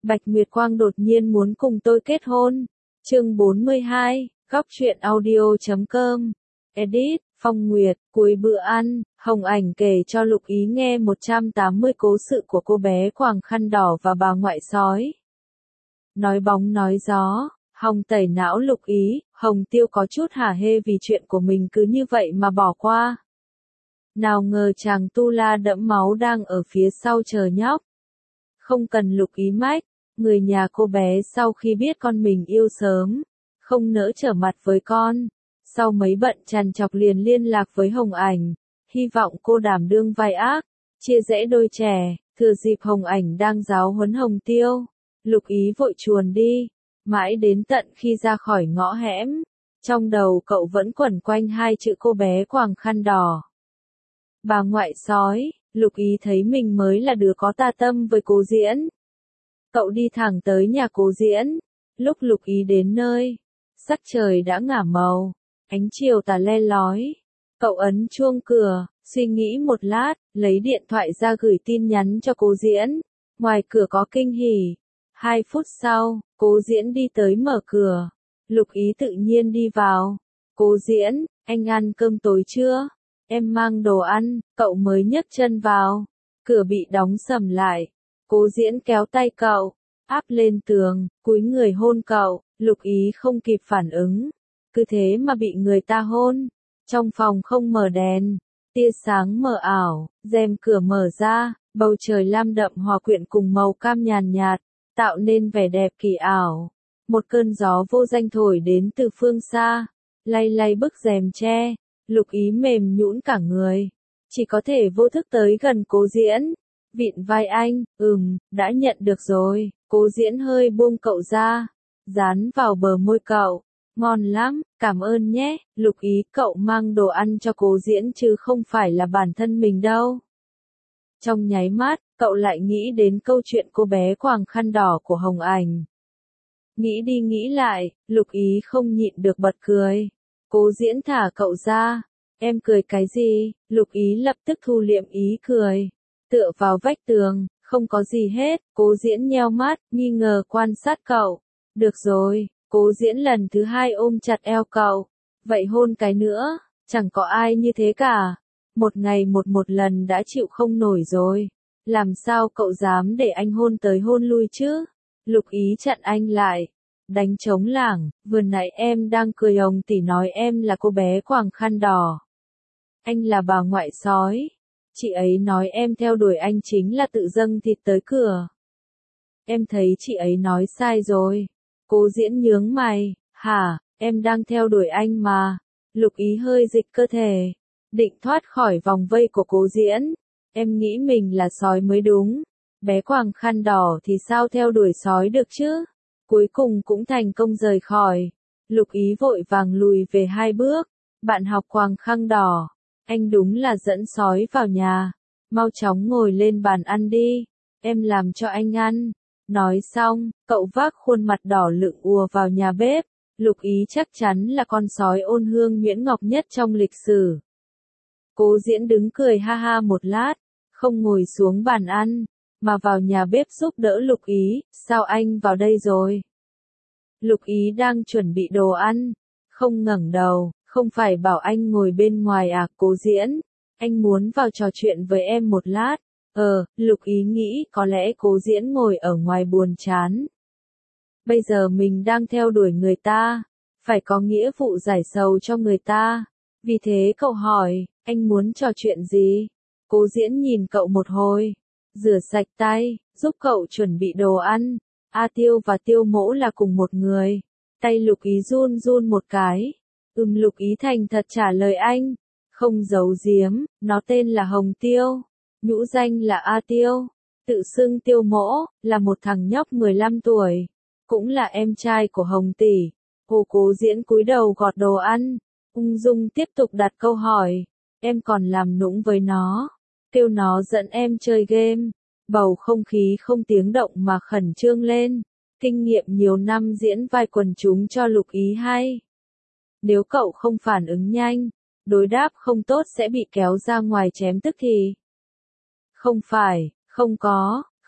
Bạch Nguyệt Quang đột nhiên muốn cùng tôi kết hôn. Chương 42, Góc truyện audio.com. Edit, Phong Nguyệt, cuối bữa ăn, Hồng Ảnh kể cho Lục Ý nghe 180 cố sự của cô bé quàng khăn đỏ và bà ngoại sói. Nói bóng nói gió, Hồng tẩy não Lục Ý, Hồng Tiêu có chút hả hê vì chuyện của mình cứ như vậy mà bỏ qua. Nào ngờ chàng tu la đẫm máu đang ở phía sau chờ nhóc. Không cần Lục Ý mách, người nhà cô bé sau khi biết con mình yêu sớm, không nỡ trở mặt với con. Sau mấy bận trằn trọc liền liên lạc với Hồng Ảnh, hy vọng cô đảm đương vai ác, chia rẽ đôi trẻ. Thừa dịp Hồng Ảnh đang giáo huấn Hồng Tiêu, Lục Ý vội chuồn đi, mãi đến tận khi ra khỏi ngõ hẻm, trong đầu cậu vẫn quẩn quanh hai chữ cô bé quàng khăn đỏ. Bà ngoại sói, Lục Ý thấy mình mới là đứa có tà tâm với Cố Diễn. Cậu đi thẳng tới nhà Cố Diễn. Lúc Lục Ý đến nơi, sắc trời đã ngả màu, ánh chiều tà le lói. Cậu ấn chuông cửa, suy nghĩ một lát, lấy điện thoại ra gửi tin nhắn cho Cố Diễn. Ngoài cửa có kinh hỉ. 2 phút sau, Cố Diễn đi tới mở cửa. Lục Ý tự nhiên đi vào. Cố Diễn, anh ăn cơm tối chưa? Em mang đồ ăn. Cậu mới nhấc chân vào, cửa bị đóng sầm lại. Cố Diễn kéo tay cậu, áp lên tường, cúi người hôn cậu. Lục Ý không kịp phản ứng, cứ thế mà bị người ta hôn. Trong phòng không mở đèn, tia sáng mờ ảo, rèm cửa mở ra, bầu trời lam đậm hòa quyện cùng màu cam nhàn nhạt, tạo nên vẻ đẹp kỳ ảo. Một cơn gió vô danh thổi đến từ phương xa, lay lay bức rèm tre. Lục Ý mềm nhũn cả người, chỉ có thể vô thức tới gần Cố Diễn, vịn vai anh. Đã nhận được rồi. Cố Diễn hơi buông cậu ra, dán vào bờ môi cậu. Ngon lắm, cảm ơn nhé. Lục Ý, cậu mang đồ ăn cho Cố Diễn chứ không phải là bản thân mình đâu. Trong nháy mắt, cậu lại nghĩ đến câu chuyện cô bé quàng khăn đỏ của Hồng Ảnh. Nghĩ đi nghĩ lại, Lục Ý không nhịn được bật cười. Cố Diễn thả cậu ra. Em cười cái gì? Lục Ý lập tức thu liệm ý cười. Tựa vào vách tường, không có gì hết. Cố Diễn nheo mắt, nghi ngờ quan sát cậu. Được rồi. Cố Diễn lần thứ 2 ôm chặt eo cậu. Vậy hôn cái nữa. Chẳng có ai như thế cả. Một ngày một lần đã chịu không nổi rồi. Làm sao cậu dám để anh hôn tới hôn lui chứ? Lục Ý chặn anh lại. Đánh trống lảng, vừa nãy em đang cười ông tỷ nói em là cô bé quàng khăn đỏ. Anh là bà ngoại sói. Chị ấy nói em theo đuổi anh chính là tự dâng thịt tới cửa. Em thấy chị ấy nói sai rồi. Cố Diễn nhướng mày. Hả, em đang theo đuổi anh mà. Lục Ý hơi dịch cơ thể, định thoát khỏi vòng vây của Cố Diễn. Em nghĩ mình là sói mới đúng. Bé quàng khăn đỏ thì sao theo đuổi sói được chứ? Cuối cùng cũng thành công rời khỏi. Lục Ý vội vàng lùi về 2 bước. Bạn học quàng khăn đỏ, anh đúng là dẫn sói vào nhà. Mau chóng ngồi lên bàn ăn đi. Em làm cho anh ăn. Nói xong, cậu vác khuôn mặt đỏ lựng ùa vào nhà bếp. Lục Ý chắc chắn là con sói ôn hương nhuyễn ngọc nhất trong lịch sử. Cố Diễn đứng cười ha ha một lát, không ngồi xuống bàn ăn, mà vào nhà bếp giúp đỡ Lục Ý. Sao anh vào đây rồi? Lục Ý đang chuẩn bị đồ ăn, không ngẩng đầu. Không phải bảo anh ngồi bên ngoài à? Cố Diễn, anh muốn vào trò chuyện với em một lát. Lục Ý nghĩ có lẽ Cố Diễn ngồi ở ngoài buồn chán. Bây giờ mình đang theo đuổi người ta, phải có nghĩa vụ giải sầu cho người ta. Vì thế cậu hỏi, anh muốn trò chuyện gì? Cố Diễn nhìn cậu một hồi, rửa sạch tay, giúp cậu chuẩn bị đồ ăn. A Tiêu và Tiêu Mỗ là cùng một người. Tay Lục Ý run run một cái. Lục Ý thành thật trả lời anh, không giấu giếm, nó tên là Hồng Tiêu, nhũ danh là A Tiêu, tự xưng Tiêu Mỗ, là một thằng nhóc 15 tuổi, cũng là em trai của Hồng tỷ. Cố Diễn cúi đầu gọt đồ ăn, ung dung tiếp tục đặt câu hỏi, em còn làm nũng với nó, kêu nó dẫn em chơi game. Bầu không khí không tiếng động mà khẩn trương lên, kinh nghiệm nhiều năm diễn vai quần chúng cho Lục Ý hay. Nếu cậu không phản ứng nhanh, đối đáp không tốt sẽ bị kéo ra ngoài chém tức thì. Không phải, không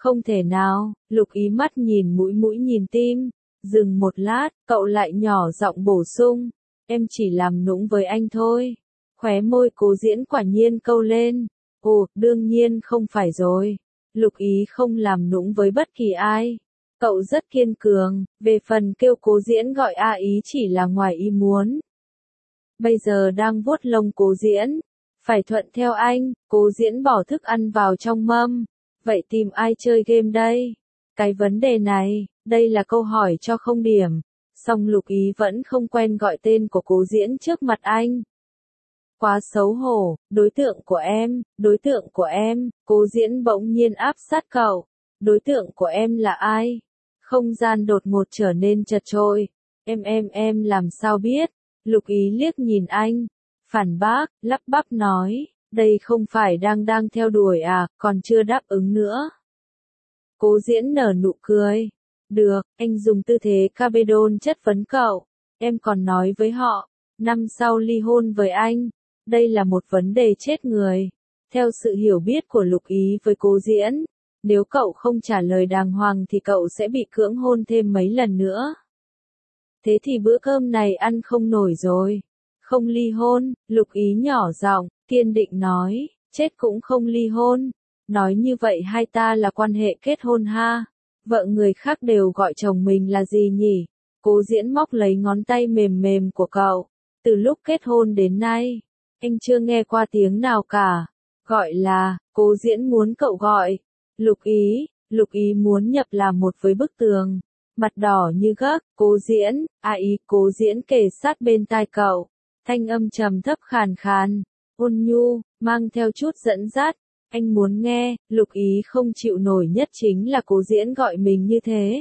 Không thể nào, Lục Ý mắt nhìn mũi mũi nhìn tim, dừng một lát, cậu lại nhỏ giọng bổ sung, em chỉ làm nũng với anh thôi. Khóe môi Cố Diễn quả nhiên câu lên, ồ, đương nhiên không phải rồi. Lục Ý không làm nũng với bất kỳ ai. Cậu rất kiên cường, về phần kêu Cố Diễn gọi A Ý chỉ là ngoài ý muốn. Bây giờ đang vuốt lông Cố Diễn, phải thuận theo anh. Cố Diễn bỏ thức ăn vào trong mâm. Vậy tìm ai chơi game đây? Cái vấn đề này, đây là câu hỏi cho không điểm. Song Lục Ý vẫn không quen gọi tên của Cố Diễn trước mặt anh. Quá xấu hổ, đối tượng của em, Cố Diễn bỗng nhiên áp sát cậu. Đối tượng của em là ai? Không gian đột ngột trở nên chật chội. Em làm sao biết? Lục Ý liếc nhìn anh, phản bác, lắp bắp nói, đây không phải đang theo đuổi à, còn chưa đáp ứng nữa. Cố Diễn nở nụ cười. Được, anh dùng tư thế Cabedon chất vấn cậu. Em còn nói với họ, năm sau ly hôn với anh. Đây là một vấn đề chết người. Theo sự hiểu biết của Lục Ý với Cố Diễn, nếu cậu không trả lời đàng hoàng thì cậu sẽ bị cưỡng hôn thêm mấy lần nữa. Thế thì bữa cơm này ăn không nổi rồi. Không ly hôn, Lục Ý nhỏ giọng, kiên định nói, chết cũng không ly hôn. Nói như vậy hai ta là quan hệ kết hôn ha. Vợ người khác đều gọi chồng mình là gì nhỉ? Cố Diễn móc lấy ngón tay mềm mềm của cậu. Từ lúc kết hôn đến nay, anh chưa nghe qua tiếng nào cả. Gọi là, Cố Diễn muốn cậu gọi. Lục Ý muốn nhập làm một với bức tường. Mặt đỏ như gấc, Cố Diễn, Cố Diễn kề sát bên tai cậu. Thanh âm trầm thấp khàn khàn, ôn nhu, mang theo chút dẫn dắt. Anh muốn nghe. Lục Ý không chịu nổi nhất chính là Cố Diễn gọi mình như thế.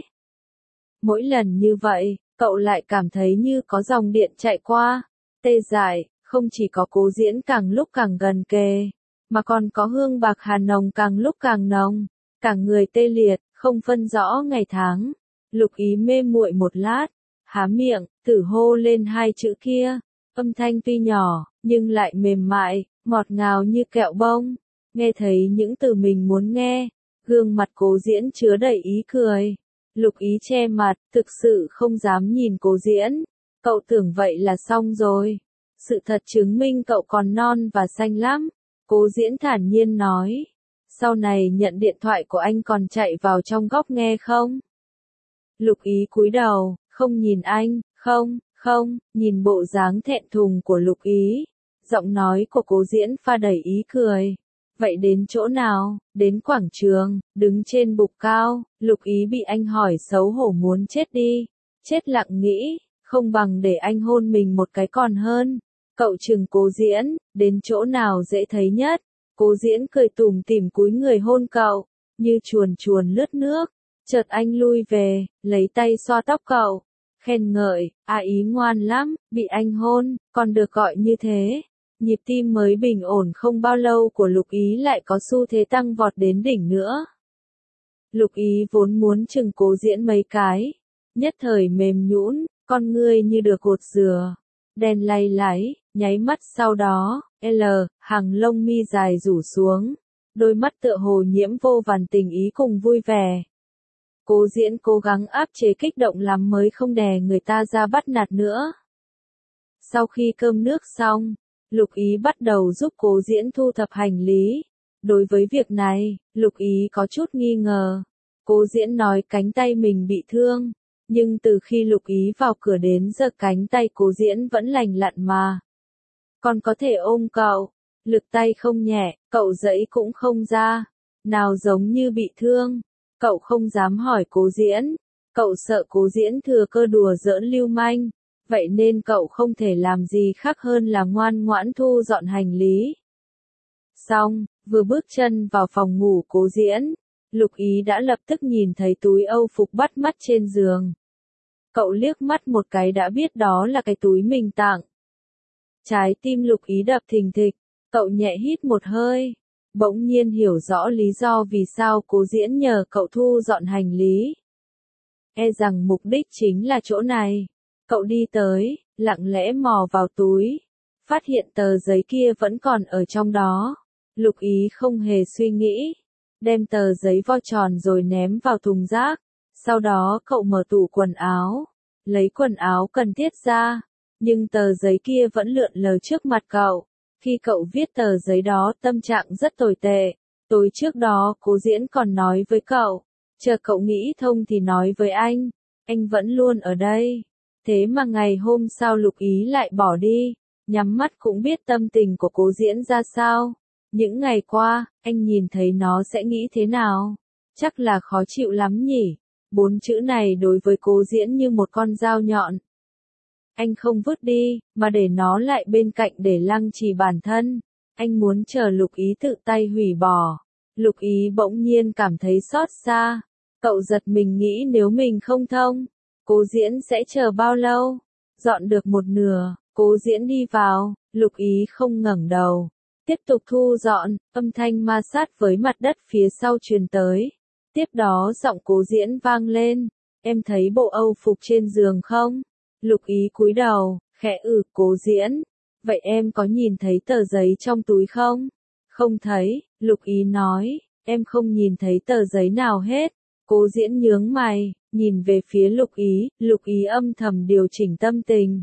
Mỗi lần như vậy, cậu lại cảm thấy như có dòng điện chạy qua. Tê dại, không chỉ có Cố Diễn càng lúc càng gần kề, mà còn có hương bạc hà nồng càng lúc càng nồng. Cả người tê liệt, không phân rõ ngày tháng. Lục Ý mê muội một lát, há miệng, thử hô lên hai chữ kia. Âm thanh tuy nhỏ, nhưng lại mềm mại, ngọt ngào như kẹo bông. Nghe thấy những từ mình muốn nghe, gương mặt Cố Diễn chứa đầy ý cười. Lục Ý che mặt, thực sự không dám nhìn Cố Diễn. Cậu tưởng vậy là xong rồi. Sự thật chứng minh cậu còn non và xanh lắm. Cố Diễn thản nhiên nói. Sau này nhận điện thoại của anh còn chạy vào trong góc nghe không? Lục Ý cúi đầu, không nhìn anh, không, nhìn bộ dáng thẹn thùng của Lục Ý. Giọng nói của Cố Diễn pha đầy ý cười. Vậy đến chỗ nào? Đến quảng trường, đứng trên bục cao. Lục Ý bị anh hỏi xấu hổ muốn chết đi. Chết lặng nghĩ, không bằng để anh hôn mình một cái còn hơn. Cậu chừng Cố Diễn, đến chỗ nào dễ thấy nhất? Cố Diễn cười tủm tỉm cúi người hôn cậu, như chuồn chuồn lướt nước. Chợt anh lui về, lấy tay xoa tóc cậu, khen ngợi, Ý ngoan lắm, bị anh hôn, còn được gọi như thế. Nhịp tim mới bình ổn không bao lâu của Lục Ý lại có xu thế tăng vọt đến đỉnh nữa. Lục Ý vốn muốn chừng Cố Diễn mấy cái, nhất thời mềm nhũn, con ngươi như được gột rửa, đen lay láy, nháy mắt sau đó, hàng lông mi dài rủ xuống, đôi mắt tựa hồ nhiễm vô vàn tình ý cùng vui vẻ. Cố Diễn cố gắng áp chế kích động lắm mới không đè người ta ra bắt nạt nữa. Sau khi cơm nước xong, Lục Ý bắt đầu giúp Cố Diễn thu thập hành lý. Đối với việc này, Lục Ý có chút nghi ngờ. Cố Diễn nói cánh tay mình bị thương, nhưng từ khi Lục Ý vào cửa đến giờ cánh tay Cố Diễn vẫn lành lặn mà. Còn có thể ôm cậu, lực tay không nhẹ, cậu giãy cũng không ra, nào giống như bị thương. Cậu không dám hỏi Cố Diễn, cậu sợ Cố Diễn thừa cơ đùa giỡn lưu manh, vậy nên cậu không thể làm gì khác hơn là ngoan ngoãn thu dọn hành lý. Xong, vừa bước chân vào phòng ngủ Cố Diễn, Lục Ý đã lập tức nhìn thấy túi âu phục bắt mắt trên giường. Cậu liếc mắt một cái đã biết đó là cái túi mình tặng. Trái tim Lục Ý đập thình thịch, cậu nhẹ hít một hơi. Bỗng nhiên hiểu rõ lý do vì sao Cố Diễn nhờ cậu thu dọn hành lý. E rằng mục đích chính là chỗ này. Cậu đi tới, lặng lẽ mò vào túi, phát hiện tờ giấy kia vẫn còn ở trong đó. Lục Ý không hề suy nghĩ, đem tờ giấy vo tròn rồi ném vào thùng rác. Sau đó cậu mở tủ quần áo, lấy quần áo cần thiết ra, nhưng tờ giấy kia vẫn lượn lờ trước mặt cậu. Khi cậu viết tờ giấy đó tâm trạng rất tồi tệ. Tối trước đó Cố Diễn còn nói với cậu, chờ cậu nghĩ thông thì nói với anh vẫn luôn ở đây. Thế mà ngày hôm sau Lục Ý lại bỏ đi, nhắm mắt cũng biết tâm tình của Cố Diễn ra sao. Những ngày qua, anh nhìn thấy nó sẽ nghĩ thế nào? Chắc là khó chịu lắm nhỉ? 4 chữ này đối với Cố Diễn như một con dao nhọn. Anh không vứt đi, mà để nó lại bên cạnh để lăng trì bản thân. Anh muốn chờ Lục Ý tự tay hủy bỏ. Lục Ý bỗng nhiên cảm thấy xót xa. Cậu giật mình nghĩ nếu mình không thông, Cố Diễn sẽ chờ bao lâu? Dọn được một nửa, Cố Diễn đi vào, Lục Ý không ngẩng đầu. Tiếp tục thu dọn, âm thanh ma sát với mặt đất phía sau truyền tới. Tiếp đó giọng Cố Diễn vang lên, em thấy bộ Âu phục trên giường không? Lục Ý cúi đầu, khẽ Cố Diễn. Vậy em có nhìn thấy tờ giấy trong túi không? Không thấy, Lục Ý nói, em không nhìn thấy tờ giấy nào hết. Cố Diễn nhướng mày, nhìn về phía Lục Ý âm thầm điều chỉnh tâm tình.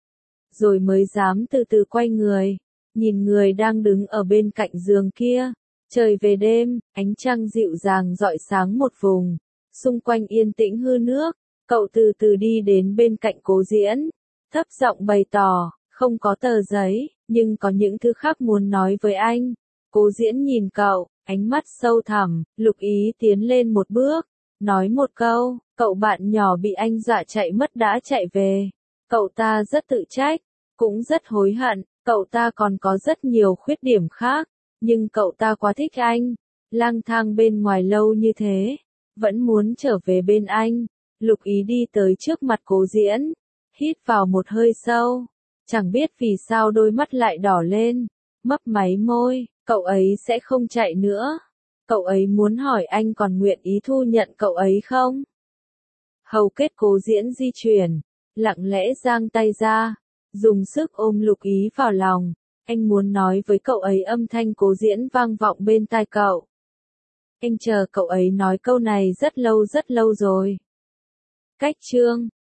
Rồi mới dám từ từ quay người, nhìn người đang đứng ở bên cạnh giường kia. Trời về đêm, ánh trăng dịu dàng rọi sáng một vùng, xung quanh yên tĩnh hư nước. Cậu từ từ đi đến bên cạnh Cố Diễn, thấp giọng bày tỏ, không có tờ giấy, nhưng có những thứ khác muốn nói với anh. Cố Diễn nhìn cậu, ánh mắt sâu thẳm. Lục Ý tiến lên một bước, nói một câu, cậu bạn nhỏ bị anh dọa chạy mất đã chạy về. Cậu ta rất tự trách, cũng rất hối hận, cậu ta còn có rất nhiều khuyết điểm khác, nhưng cậu ta quá thích anh. Lang thang bên ngoài lâu như thế, vẫn muốn trở về bên anh. Lục Ý đi tới trước mặt Cố Diễn, hít vào một hơi sâu, chẳng biết vì sao đôi mắt lại đỏ lên, mấp máy môi, cậu ấy sẽ không chạy nữa. Cậu ấy muốn hỏi anh còn nguyện ý thu nhận cậu ấy không? Hầu kết Cố Diễn di chuyển, lặng lẽ giang tay ra, dùng sức ôm Lục Ý vào lòng. Anh muốn nói với cậu ấy, âm thanh Cố Diễn vang vọng bên tai cậu. Anh chờ cậu ấy nói câu này rất lâu rồi. Cách chương